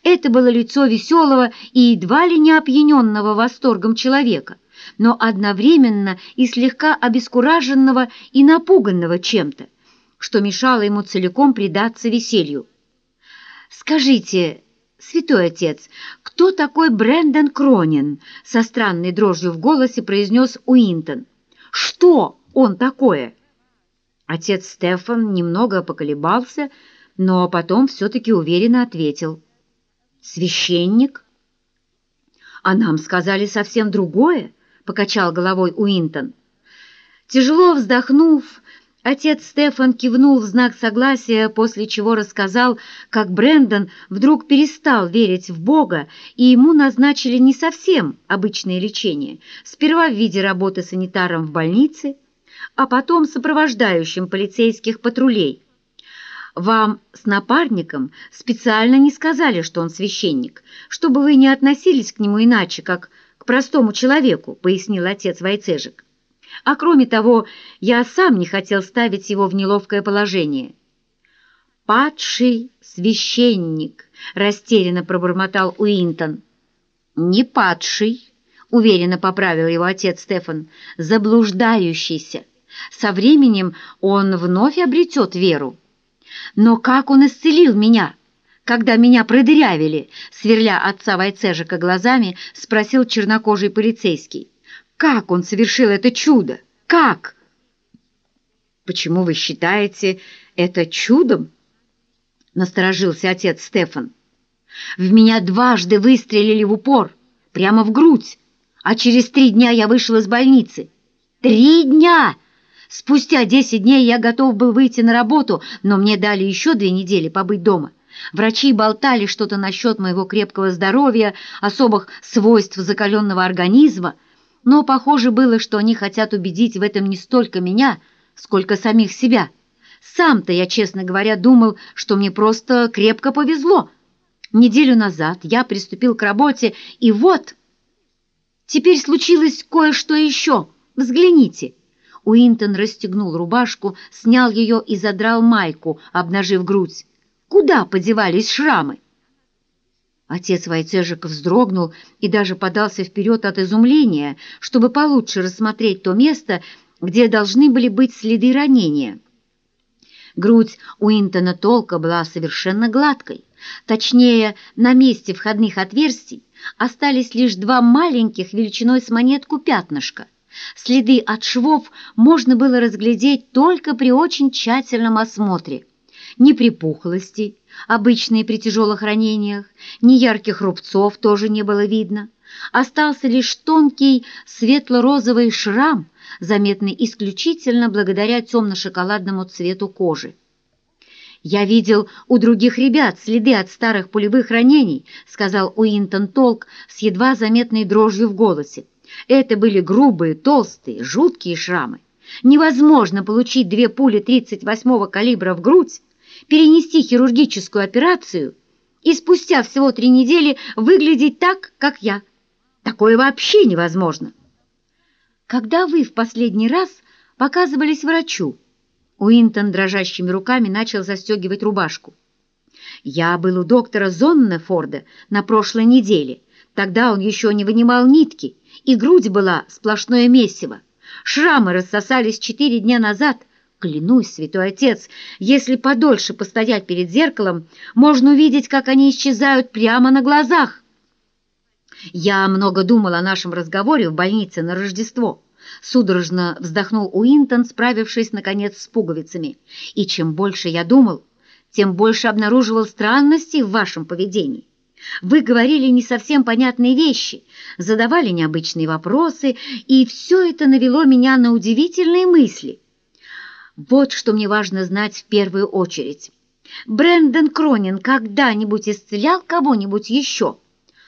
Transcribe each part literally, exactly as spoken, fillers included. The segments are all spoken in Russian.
Это было лицо веселого и едва ли не опьяненного восторгом человека, но одновременно и слегка обескураженного и напуганного чем-то, что мешало ему целиком предаться веселью. «Скажите, святой отец, кто такой Брэндон Кронин?» — со странной дрожью в голосе произнес Уинтон. «Что он такое?» Отец Стефан немного поколебался, но потом все-таки уверенно ответил. «Священник?» «А нам сказали совсем другое», — покачал головой Уинтон. Тяжело вздохнув, отец Стефан кивнул в знак согласия, после чего рассказал, как Брэндон вдруг перестал верить в Бога, и ему назначили не совсем обычное лечение, сперва в виде работы санитаром в больнице, а потом сопровождающим полицейских патрулей. Вам с напарником специально не сказали, что он священник, чтобы вы не относились к нему иначе, как к простому человеку, пояснил отец Войцежек. А кроме того, я сам не хотел ставить его в неловкое положение. «Падший священник», — растерянно пробормотал Уинтон. «Не падший», — уверенно поправил его отец Стефан, — «заблуждающийся. Со временем он вновь обретет веру». «Но как он исцелил меня, когда меня продырявили?» Сверля отца Войцежека глазами, спросил чернокожий полицейский. «Как он совершил это чудо? Как?» «Почему вы считаете это чудом?» — насторожился отец Стефан. «В меня дважды выстрелили в упор, прямо в грудь, а через три дня я вышел из больницы. Три дня! Спустя десять дней я готов был выйти на работу, но мне дали еще две недели побыть дома. Врачи болтали что-то насчет моего крепкого здоровья, особых свойств закаленного организма, но похоже было, что они хотят убедить в этом не столько меня, сколько самих себя. Сам-то я, честно говоря, думал, что мне просто крепко повезло. Неделю назад я приступил к работе, и вот... Теперь случилось кое-что еще. Взгляните». Уинтон расстегнул рубашку, снял ее и задрал майку, обнажив грудь. Куда подевались шрамы? Отец Войцежек вздрогнул и даже подался вперед от изумления, чтобы получше рассмотреть то место, где должны были быть следы ранения. Грудь Уинтона Толка была совершенно гладкой. Точнее, на месте входных отверстий остались лишь два маленьких величиной с монетку пятнышка. Следы от швов можно было разглядеть только при очень тщательном осмотре. Ни припухлости, обычные при тяжелых ранениях, ни ярких рубцов тоже не было видно. Остался лишь тонкий светло-розовый шрам, заметный исключительно благодаря темно-шоколадному цвету кожи. «Я видел у других ребят следы от старых пулевых ранений», сказал Уинтон Толк с едва заметной дрожью в голосе. «Это были грубые, толстые, жуткие шрамы. Невозможно получить две пули тридцать восьмого калибра в грудь, перенести хирургическую операцию и спустя всего три недели выглядеть так, как я. Такое вообще невозможно». «Когда вы в последний раз показывались врачу?» Уинтон дрожащими руками начал застегивать рубашку. «Я был у доктора Зоннефорда на прошлой неделе. Тогда он еще не вынимал нитки, и грудь была сплошное месиво. Шрамы рассосались четыре дня назад. Клянусь, святой отец, если подольше постоять перед зеркалом, можно увидеть, как они исчезают прямо на глазах. Я много думал о нашем разговоре в больнице на Рождество». Судорожно вздохнул Уинтон, справившись, наконец, с пуговицами. «И чем больше я думал, тем больше обнаруживал странностей в вашем поведении. Вы говорили не совсем понятные вещи, задавали необычные вопросы, и все это навело меня на удивительные мысли. Вот что мне важно знать в первую очередь. Брэндон Кронин когда-нибудь исцелял кого-нибудь еще?»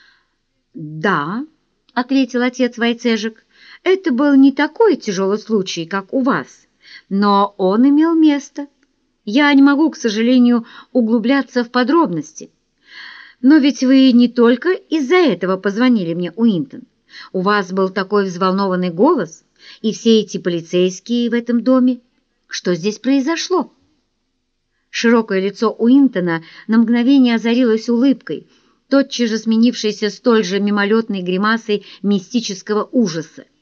«Да», — ответил отец Войцежек, — «это был не такой тяжелый случай, как у вас, но он имел место. Я не могу, к сожалению, углубляться в подробности. Но ведь вы не только из-за этого позвонили мне, Уинтон. У вас был такой взволнованный голос, и все эти полицейские в этом доме. Что здесь произошло?» Широкое лицо Уинтона на мгновение озарилось улыбкой, тотчас же сменившейся столь же мимолетной гримасой мистического ужаса.